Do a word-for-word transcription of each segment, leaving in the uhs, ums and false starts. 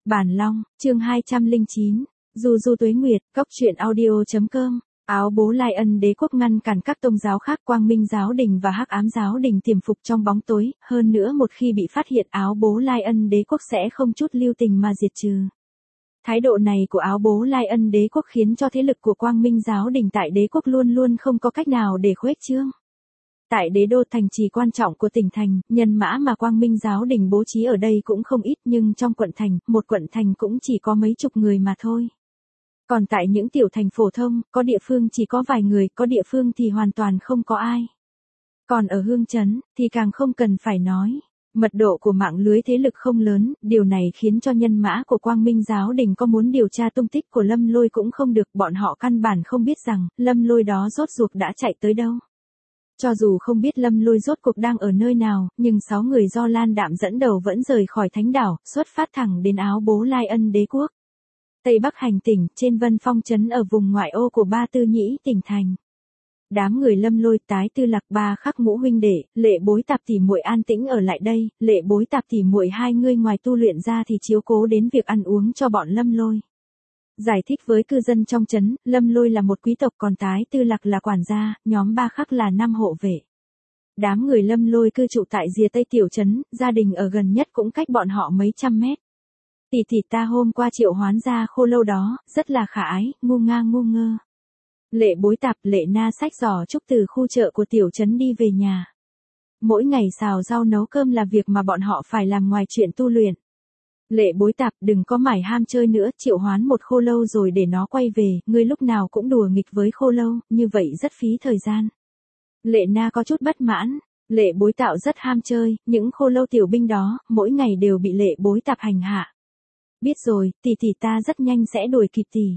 Bản Long, chương hai trăm lẻ chín, Du Du Tuế Nguyệt, Cốc truyện audio.com. Áo bố Lai Ân đế quốc ngăn cản các tôn giáo khác Quang Minh giáo đình và Hắc Ám giáo đình tiềm phục trong bóng tối, hơn nữa một khi bị phát hiện áo bố Lai Ân đế quốc sẽ không chút lưu tình mà diệt trừ. Thái độ này của áo bố Lai Ân đế quốc khiến cho thế lực của Quang Minh giáo đình tại đế quốc luôn luôn không có cách nào để khuếch trương. Tại đế đô thành trì quan trọng của tỉnh thành, nhân mã mà Quang Minh giáo đình bố trí ở đây cũng không ít, nhưng trong quận thành, một quận thành cũng chỉ có mấy chục người mà thôi. Còn tại những tiểu thành phổ thông, có địa phương chỉ có vài người, có địa phương thì hoàn toàn không có ai. Còn ở Hương Trấn, thì càng không cần phải nói. Mật độ của mạng lưới thế lực không lớn, điều này khiến cho nhân mã của Quang Minh giáo đình có muốn điều tra tung tích của Lâm Lôi cũng không được, bọn họ căn bản không biết rằng, Lâm Lôi đó rốt ruột đã chạy tới đâu. Cho dù không biết Lâm Lôi rốt cuộc đang ở nơi nào, nhưng sáu người do Lan Đạm dẫn đầu vẫn rời khỏi thánh đảo, xuất phát thẳng đến áo bố Lai Ân đế quốc. Tây Bắc hành tỉnh, trên Vân Phong trấn ở vùng ngoại ô của Ba Tư Nhĩ tỉnh thành. Đám người Lâm Lôi, Tái Tư Lạc, Ba Khắc Ngũ huynh đệ, Lệ Bối Tạp tỷ muội an tĩnh ở lại đây, Lệ Bối Tạp tỷ muội hai người ngoài tu luyện ra thì chiếu cố đến việc ăn uống cho bọn Lâm Lôi. Giải thích với cư dân trong trấn, Lâm Lôi là một quý tộc, còn Tái Tư Lạc là quản gia, nhóm Ba Khắc là năm hộ vệ. Đám người Lâm Lôi cư trụ tại rìa Tây tiểu trấn, gia đình ở gần nhất cũng cách bọn họ mấy trăm mét. Tỷ tỷ ta hôm qua triệu hoán ra khô lâu đó, rất là khả ái, ngu nga ngu ngơ. Lệ Bối Tạp, Lệ Na xách giỏ trúc từ khu chợ của tiểu trấn đi về nhà. Mỗi ngày xào rau nấu cơm là việc mà bọn họ phải làm ngoài chuyện tu luyện. Lệ Bối Tạp, đừng có mải ham chơi nữa, triệu hoán một khô lâu rồi để nó quay về, ngươi lúc nào cũng đùa nghịch với khô lâu, như vậy rất phí thời gian. Lệ Na có chút bất mãn. Lệ Bối Tạo rất ham chơi, những khô lâu tiểu binh đó, mỗi ngày đều bị Lệ Bối Tạp hành hạ. Biết rồi, tỷ tỷ ta rất nhanh sẽ đuổi kịp tỷ.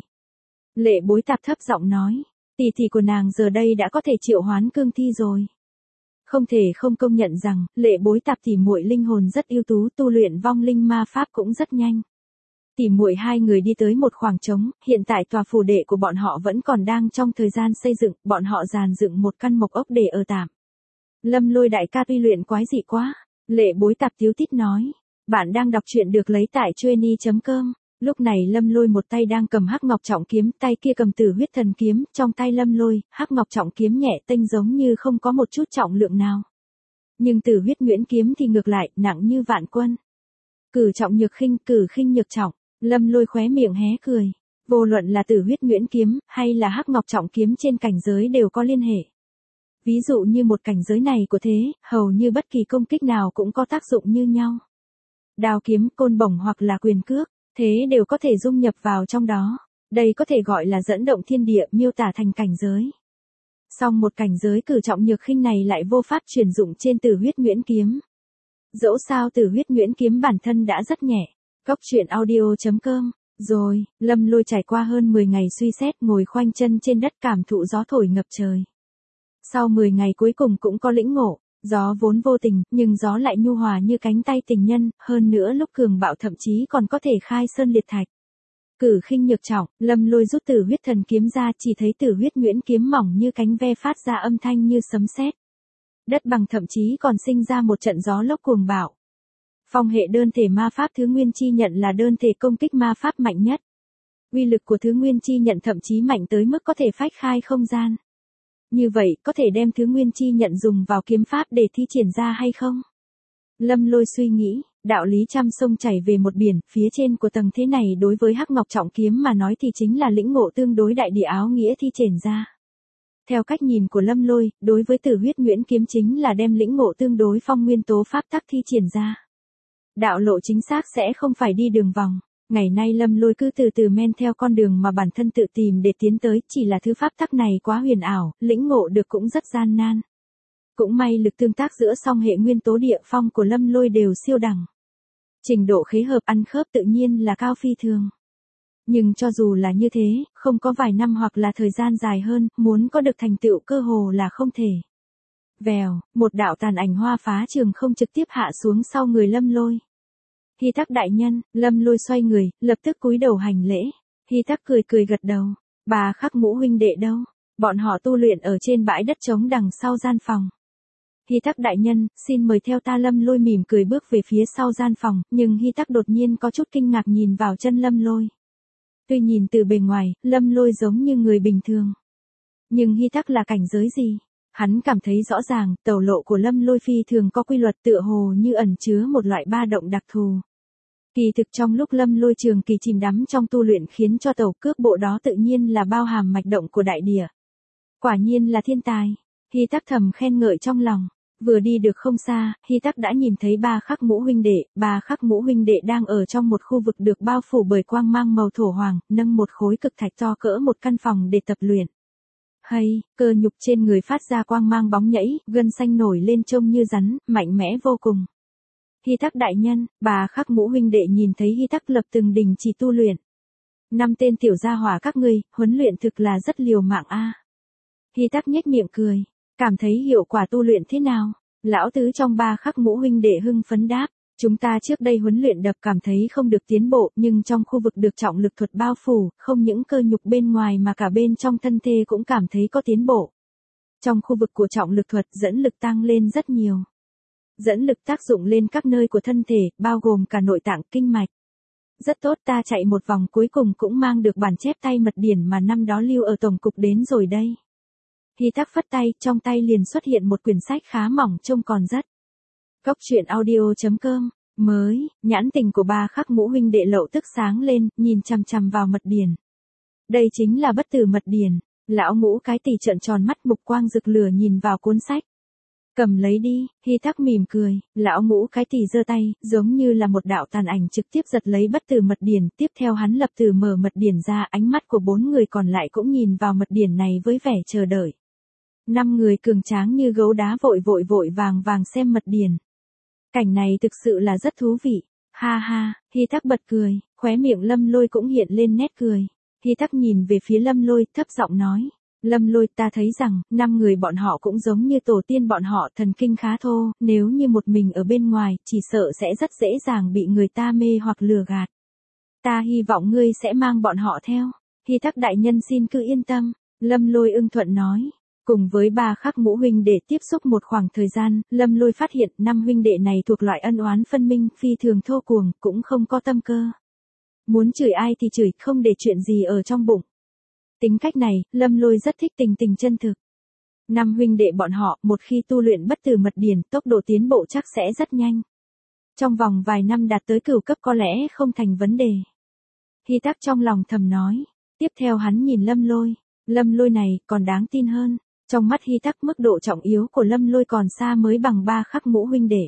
Lệ Bối Tạp thấp giọng nói, tỷ tỷ của nàng giờ đây đã có thể triệu hoán cương thi rồi. Không thể không công nhận rằng, Lệ Bối Tạp tỷ muội linh hồn rất ưu tú, tu luyện vong linh ma pháp cũng rất nhanh. Tỷ muội hai người đi tới một khoảng trống, hiện tại tòa phủ đệ của bọn họ vẫn còn đang trong thời gian xây dựng, bọn họ dàn dựng một căn mộc ốc để ở tạm. Lâm Lôi đại ca tuy luyện quái dị quá, Lệ Bối Tạp tiếu tít nói. Bạn đang đọc truyện được lấy tại trueni chấm com. Lúc này Lâm Lôi một tay đang cầm Hắc Ngọc Trọng kiếm, tay kia cầm Tử Huyết Thần kiếm, trong tay Lâm Lôi, Hắc Ngọc Trọng kiếm nhẹ tênh giống như không có một chút trọng lượng nào. Nhưng Tử Huyết Nhuyễn kiếm thì ngược lại, nặng như vạn quân. Cử trọng nhược khinh, cử khinh nhược trọng, Lâm Lôi khóe miệng hé cười. Vô luận là Tử Huyết Nhuyễn kiếm, hay là Hắc Ngọc Trọng kiếm trên cảnh giới đều có liên hệ. Ví dụ như một cảnh giới này của thế, hầu như bất kỳ công kích nào cũng có tác dụng như nhau. Đao kiếm, côn bổng hoặc là quyền cước, thế đều có thể dung nhập vào trong đó. Đây có thể gọi là dẫn động thiên địa, miêu tả thành cảnh giới. Song một cảnh giới cử trọng nhược khinh này lại vô pháp truyền dụng trên Tử Huyết Nhuyễn kiếm. Dẫu sao Tử Huyết Nhuyễn kiếm bản thân đã rất nhẹ. Cốc truyện audio.com. Rồi, Lâm Lôi trải qua hơn mười ngày suy xét, ngồi khoanh chân trên đất cảm thụ gió thổi ngập trời. Sau mười ngày cuối cùng cũng có lĩnh ngộ. Gió vốn vô tình, nhưng gió lại nhu hòa như cánh tay tình nhân, hơn nữa lúc cường bạo thậm chí còn có thể khai sơn liệt thạch. Cử khinh nhược trọng, Lâm Lôi rút Tử Huyết Thần kiếm ra, chỉ thấy Tử Huyết Nhuyễn kiếm mỏng như cánh ve phát ra âm thanh như sấm sét. Đất bằng thậm chí còn sinh ra một trận gió lốc cuồng bạo. Phong hệ đơn thể ma pháp thứ nguyên chi nhận là đơn thể công kích ma pháp mạnh nhất. Uy lực của thứ nguyên chi nhận thậm chí mạnh tới mức có thể phách khai không gian. Như vậy, có thể đem thứ nguyên chi nhận dùng vào kiếm pháp để thi triển ra hay không? Lâm Lôi suy nghĩ, đạo lý trăm sông chảy về một biển, phía trên của tầng thế này đối với Hắc Ngọc Trọng kiếm mà nói thì chính là lĩnh ngộ tương đối đại địa áo nghĩa thi triển ra. Theo cách nhìn của Lâm Lôi, đối với Tử Huyết Nhuyễn kiếm chính là đem lĩnh ngộ tương đối phong nguyên tố pháp tắc thi triển ra. Đạo lộ chính xác sẽ không phải đi đường vòng. Ngày nay Lâm Lôi cứ từ từ men theo con đường mà bản thân tự tìm để tiến tới, chỉ là thứ pháp tắc này quá huyền ảo, lĩnh ngộ được cũng rất gian nan. Cũng may lực tương tác giữa song hệ nguyên tố địa phong của Lâm Lôi đều siêu đẳng. Trình độ khế hợp ăn khớp tự nhiên là cao phi thường. Nhưng cho dù là như thế, không có vài năm hoặc là thời gian dài hơn, muốn có được thành tựu cơ hồ là không thể. Vèo, một đạo tàn ảnh hoa phá trường không trực tiếp hạ xuống sau người Lâm Lôi. Hy Tắc đại nhân, Lâm Lôi xoay người, lập tức cúi đầu hành lễ. Hy Tắc cười cười gật đầu. Bà Khắc Ngũ huynh đệ đâu? Bọn họ tu luyện ở trên bãi đất trống đằng sau gian phòng. Hy Tắc đại nhân, xin mời theo ta. Lâm Lôi mỉm cười bước về phía sau gian phòng, nhưng Hy Tắc đột nhiên có chút kinh ngạc nhìn vào chân Lâm Lôi. Tuy nhìn từ bề ngoài, Lâm Lôi giống như người bình thường. Nhưng Hy Tắc là cảnh giới gì? Hắn cảm thấy rõ ràng, tẩu lộ của Lâm Lôi phi thường có quy luật tựa hồ như ẩn chứa một loại ba động đặc thù. Kỳ thực trong lúc Lâm Lôi trường kỳ chìm đắm trong tu luyện khiến cho tẩu cước bộ đó tự nhiên là bao hàm mạch động của đại địa. Quả nhiên là thiên tài. Hy Tắc thầm khen ngợi trong lòng. Vừa đi được không xa, Hy Tắc đã nhìn thấy ba Khắc Mũ huynh đệ, ba Khắc Mũ huynh đệ đang ở trong một khu vực được bao phủ bởi quang mang màu thổ hoàng, nâng một khối cực thạch to cỡ một căn phòng để tập luyện. Hay, cơ nhục trên người phát ra quang mang bóng nhảy, gân xanh nổi lên trông như rắn, mạnh mẽ vô cùng. Hy Tắc đại nhân, bà Khắc Mũ huynh đệ nhìn thấy Hy Tắc lập từng đình chỉ tu luyện. Năm tên tiểu gia hỏa các ngươi, huấn luyện thực là rất liều mạng a. À. Hy Tắc nhếch miệng cười, cảm thấy hiệu quả tu luyện thế nào? Lão tứ trong ba Khắc Mũ huynh đệ hưng phấn đáp, chúng ta trước đây huấn luyện đập cảm thấy không được tiến bộ, nhưng trong khu vực được trọng lực thuật bao phủ, không những cơ nhục bên ngoài mà cả bên trong thân thể cũng cảm thấy có tiến bộ. Trong khu vực của trọng lực thuật dẫn lực tăng lên rất nhiều. Dẫn lực tác dụng lên các nơi của thân thể, bao gồm cả nội tạng, kinh mạch. Rất tốt, ta chạy một vòng cuối cùng cũng mang được bản chép tay mật điển mà năm đó lưu ở tổng cục đến rồi đây. Hy Tắc phất tay, trong tay liền xuất hiện một quyển sách khá mỏng trông còn rất. Cốc truyện audio chấm com, mới, nhãn tình của ba Khắc Mũ huynh đệ Lậu tức sáng lên, nhìn chằm chằm vào mật điển. Đây chính là bất tử mật điển. Lão Ngũ cái tỷ trợn tròn mắt, mục quang rực lửa nhìn vào cuốn sách. Cầm lấy đi, Hy Tắc mỉm cười, lão Ngũ cái tỷ giơ tay, giống như là một đạo tàn ảnh trực tiếp giật lấy bất tử mật điển, tiếp theo hắn lập từ mở mật điển ra, ánh mắt của bốn người còn lại cũng nhìn vào mật điển này với vẻ chờ đợi. Năm người cường tráng như gấu đá vội vội vội vàng vàng xem mật điển. Cảnh này thực sự là rất thú vị. Ha ha, Hy Tắc bật cười, khóe miệng Lâm Lôi cũng hiện lên nét cười. Hy Tắc nhìn về phía Lâm Lôi, thấp giọng nói. Lâm Lôi, ta thấy rằng, năm người bọn họ cũng giống như tổ tiên bọn họ, thần kinh khá thô, nếu như một mình ở bên ngoài, chỉ sợ sẽ rất dễ dàng bị người ta mê hoặc lừa gạt. Ta hy vọng ngươi sẽ mang bọn họ theo. Hy Tắc đại nhân xin cứ yên tâm. Lâm Lôi ưng thuận nói. Cùng với ba Khắc Mũ huynh đệ tiếp xúc một khoảng thời gian, Lâm Lôi phát hiện năm huynh đệ này thuộc loại ân oán phân minh, phi thường thô cuồng, cũng không có tâm cơ. Muốn chửi ai thì chửi, không để chuyện gì ở trong bụng. Tính cách này, Lâm Lôi rất thích, tình tình chân thực. Năm huynh đệ bọn họ, một khi tu luyện bất tử mật điển, tốc độ tiến bộ chắc sẽ rất nhanh. Trong vòng vài năm đạt tới cửu cấp có lẽ không thành vấn đề. Hy Tắc trong lòng thầm nói. Tiếp theo hắn nhìn Lâm Lôi. Lâm Lôi này còn đáng tin hơn. Trong mắt Hy Tắc mức độ trọng yếu của Lâm Lôi còn xa mới bằng ba Khắc Mũ huynh đệ.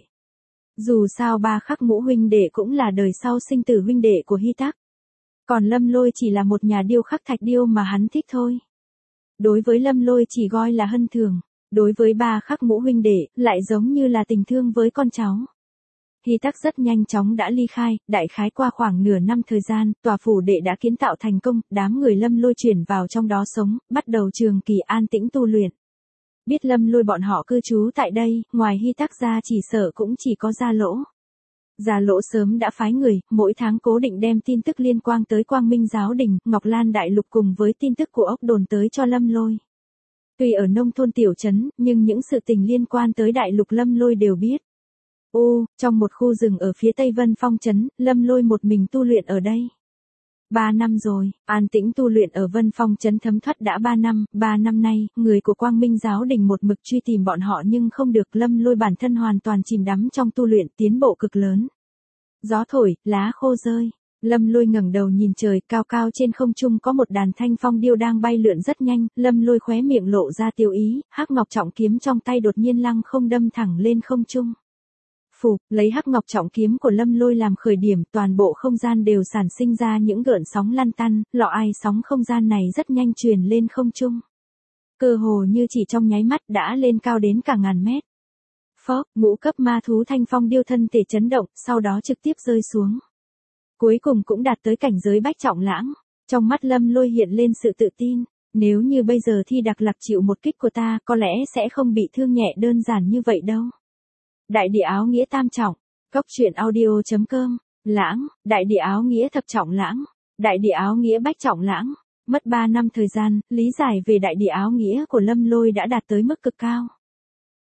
Dù sao ba Khắc Mũ huynh đệ cũng là đời sau sinh tử huynh đệ của Hy Tắc. Còn Lâm Lôi chỉ là một nhà điêu khắc thạch điêu mà hắn thích thôi. Đối với Lâm Lôi chỉ gọi là hân thường. Đối với ba Khắc Mũ huynh đệ, lại giống như là tình thương với con cháu. Hy Tắc rất nhanh chóng đã ly khai, đại khái qua khoảng nửa năm thời gian, tòa phủ đệ đã kiến tạo thành công, đám người Lâm Lôi chuyển vào trong đó sống, bắt đầu trường kỳ an tĩnh tu luyện. Biết Lâm Lôi bọn họ cư trú tại đây, ngoài Hy Tắc ra chỉ sợ cũng chỉ có Gia Lỗ. Gia Lỗ sớm đã phái người, mỗi tháng cố định đem tin tức liên quan tới Quang Minh Giáo Đình, Ngọc Lan Đại Lục cùng với tin tức của ốc đồn tới cho Lâm Lôi. Tuy ở nông thôn tiểu trấn, nhưng những sự tình liên quan tới Đại Lục Lâm Lôi đều biết. Ô, trong một khu rừng ở phía tây Vân Phong trấn, Lâm Lôi một mình tu luyện ở đây. Ba năm rồi, an tĩnh tu luyện ở Vân Phong trấn thấm thoát đã ba năm, ba năm nay, người của Quang Minh Giáo Đình một mực truy tìm bọn họ nhưng không được. Lâm Lôi bản thân hoàn toàn chìm đắm trong tu luyện, tiến bộ cực lớn. Gió thổi, lá khô rơi. Lâm Lôi ngẩng đầu nhìn trời, cao cao trên không trung có một đàn thanh phong điêu đang bay lượn rất nhanh, Lâm Lôi khóe miệng lộ ra tiêu ý, hắc ngọc trọng kiếm trong tay đột nhiên lăng không đâm thẳng lên không trung. Phù, lấy hắc ngọc trọng kiếm của Lâm Lôi làm khởi điểm, toàn bộ không gian đều sản sinh ra những gợn sóng lăn tăn, lọ ai sóng không gian này rất nhanh truyền lên không trung. Cơ hồ như chỉ trong nháy mắt đã lên cao đến cả ngàn mét. Phốc, ngũ cấp ma thú thanh phong điêu thân thể chấn động, sau đó trực tiếp rơi xuống. Cuối cùng cũng đạt tới cảnh giới bách trọng lãng. Trong mắt Lâm Lôi hiện lên sự tự tin. Nếu như bây giờ Thi Đặc Lạc chịu một kích của ta, có lẽ sẽ không bị thương nhẹ đơn giản như vậy đâu. Đại địa áo nghĩa tam trọng. Cốc truyện audio chấm com. Lãng, đại địa áo nghĩa thập trọng lãng. Đại địa áo nghĩa bách trọng lãng. Mất ba năm thời gian, lý giải về đại địa áo nghĩa của Lâm Lôi đã đạt tới mức cực cao.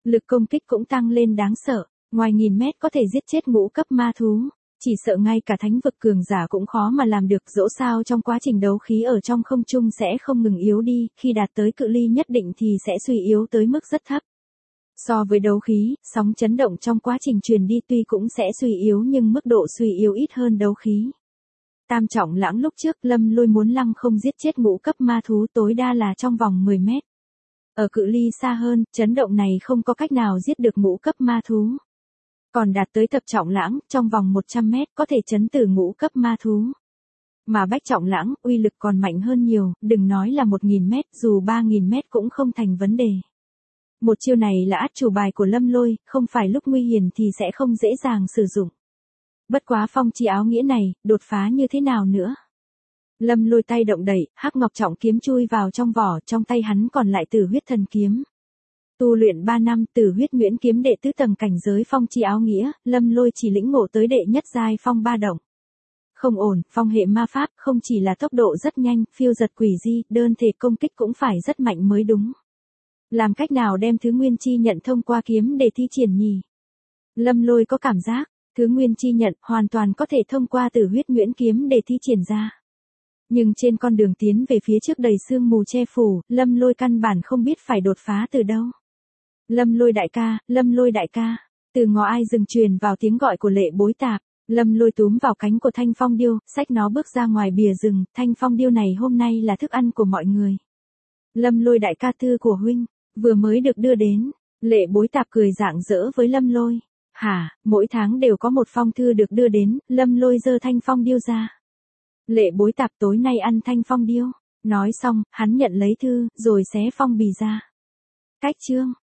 Lực công kích cũng tăng lên đáng sợ, ngoài nghìn mét có thể giết chết ngũ cấp ma thú. Chỉ sợ ngay cả thánh vực cường giả cũng khó mà làm được, dẫu sao trong quá trình đấu khí ở trong không trung sẽ không ngừng yếu đi, khi đạt tới cự ly nhất định thì sẽ suy yếu tới mức rất thấp. So với đấu khí, sóng chấn động trong quá trình truyền đi tuy cũng sẽ suy yếu nhưng mức độ suy yếu ít hơn đấu khí. Tam trọng lãng lúc trước Lâm Lôi muốn lăng không giết chết ngũ cấp ma thú tối đa là trong vòng mười mét. Ở cự ly xa hơn, chấn động này không có cách nào giết được ngũ cấp ma thú. Còn đạt tới thập trọng lãng, trong vòng một trăm mét có thể chấn tử ngũ cấp ma thú. Mà bách trọng lãng, uy lực còn mạnh hơn nhiều, đừng nói là một nghìn mét, dù ba nghìn mét cũng không thành vấn đề. Một chiêu này là át chủ bài của Lâm Lôi, không phải lúc nguy hiểm thì sẽ không dễ dàng sử dụng. Bất quá phong chi áo nghĩa này, đột phá như thế nào nữa? Lâm Lôi tay động đẩy, hắc ngọc trọng kiếm chui vào trong vỏ, trong tay hắn còn lại Tử Huyết Thần Kiếm. Tu luyện ba năm, Tử Huyết Nhuyễn Kiếm đệ tứ tầng cảnh giới phong chi áo nghĩa, Lâm Lôi chỉ lĩnh ngộ tới đệ nhất giai phong ba động. Không ổn, phong hệ ma pháp không chỉ là tốc độ rất nhanh, phiêu giật quỷ di, đơn thể công kích cũng phải rất mạnh mới đúng. Làm cách nào đem thứ nguyên chi nhận thông qua kiếm để thi triển nhỉ? Lâm Lôi có cảm giác, thứ nguyên chi nhận hoàn toàn có thể thông qua Tử Huyết Nhuyễn Kiếm để thi triển ra. Nhưng trên con đường tiến về phía trước đầy sương mù che phủ, Lâm Lôi căn bản không biết phải đột phá từ đâu. Lâm Lôi đại ca, Lâm Lôi đại ca, từ ngõ ai rừng truyền vào tiếng gọi của Lệ Bối Tạp. Lâm Lôi túm vào cánh của Thanh Phong Điêu, xách nó bước ra ngoài bìa rừng, Thanh Phong Điêu này hôm nay là thức ăn của mọi người. Lâm Lôi đại ca, thư của huynh, vừa mới được đưa đến. Lệ Bối Tạp cười rạng rỡ với Lâm Lôi. Hả, mỗi tháng đều có một phong thư được đưa đến, Lâm Lôi giơ Thanh Phong Điêu ra. Lệ Bối Tạp tối nay ăn Thanh Phong Điêu. Nói xong, hắn nhận lấy thư, rồi xé phong bì ra. Cách chương.